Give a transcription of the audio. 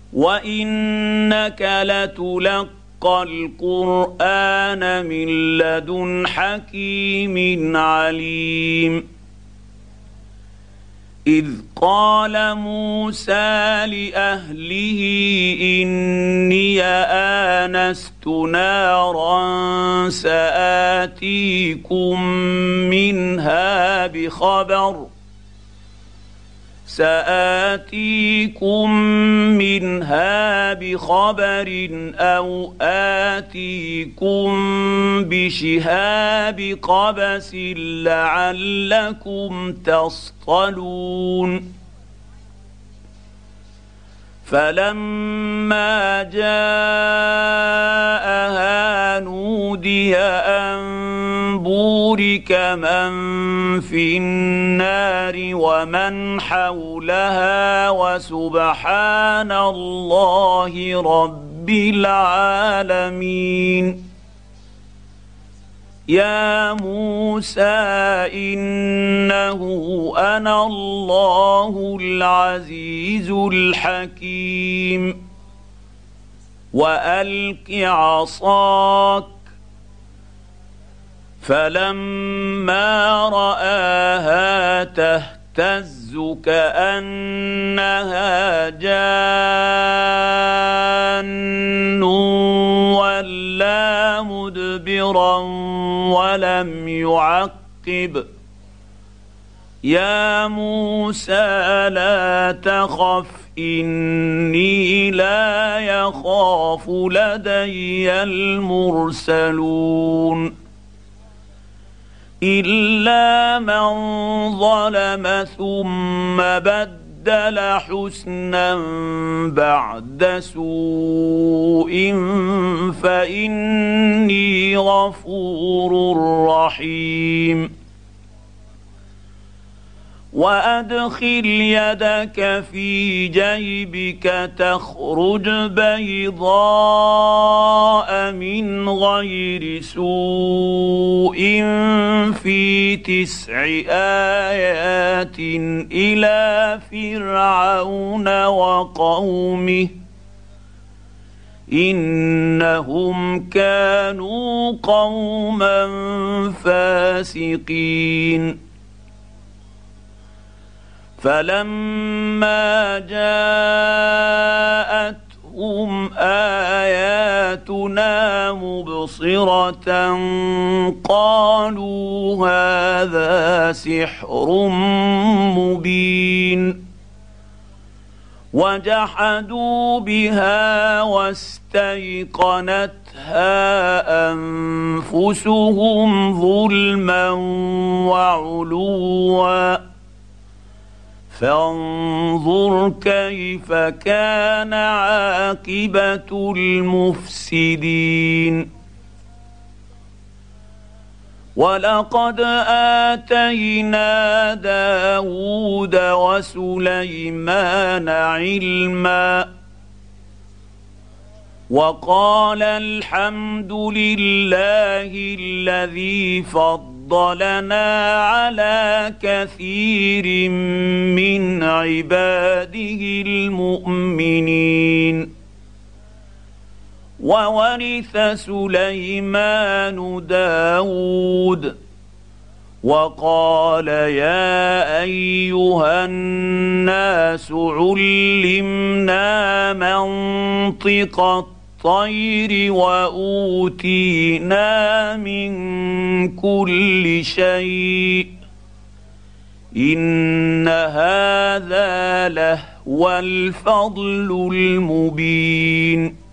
وإنك لتلقى القرآن من لدن حكيم عليم. إذ قال موسى لأهله إني آنست نارا سآتيكم منها بخبر أو آتيكم بشهاب قبس لعلكم تصطلون. فلما جاءها نودي أن بورك من في النار ومن حولها وسبحان الله رب العالمين. يا موسى إنه أنا الله العزيز الحكيم. وألق عصاك. فلما رآها تهتز كأنها جان ولا مدبرا ولم يعقب. يا موسى لا تخف إني لا يخاف لدي المرسلون. إلا من ظلم ثم بدل حسنا بعد سوء فإني غفور رحيم. وأدخل يدك في جيبك تخرج بيضاء من غير سوء في 9 آيات إلى فرعون وقومه إنهم كانوا قوما فاسقين. فلما جاءتهم آياتنا مبصرة قالوا هذا سحر مبين. وجحدوا بها واستيقنتها أنفسهم ظلما وعلوا فانظر كيف كان عاقبة المفسدين. ولقد آتينا داود وسليمان علما وقال الحمد لله الذي فضلنا على كثير من عباده المؤمنين. وورث سليمان داود وقال يا أيها الناس علمنا منطق الطير وأوتينا من كل شيء إن هذا لهو الفضل المبين.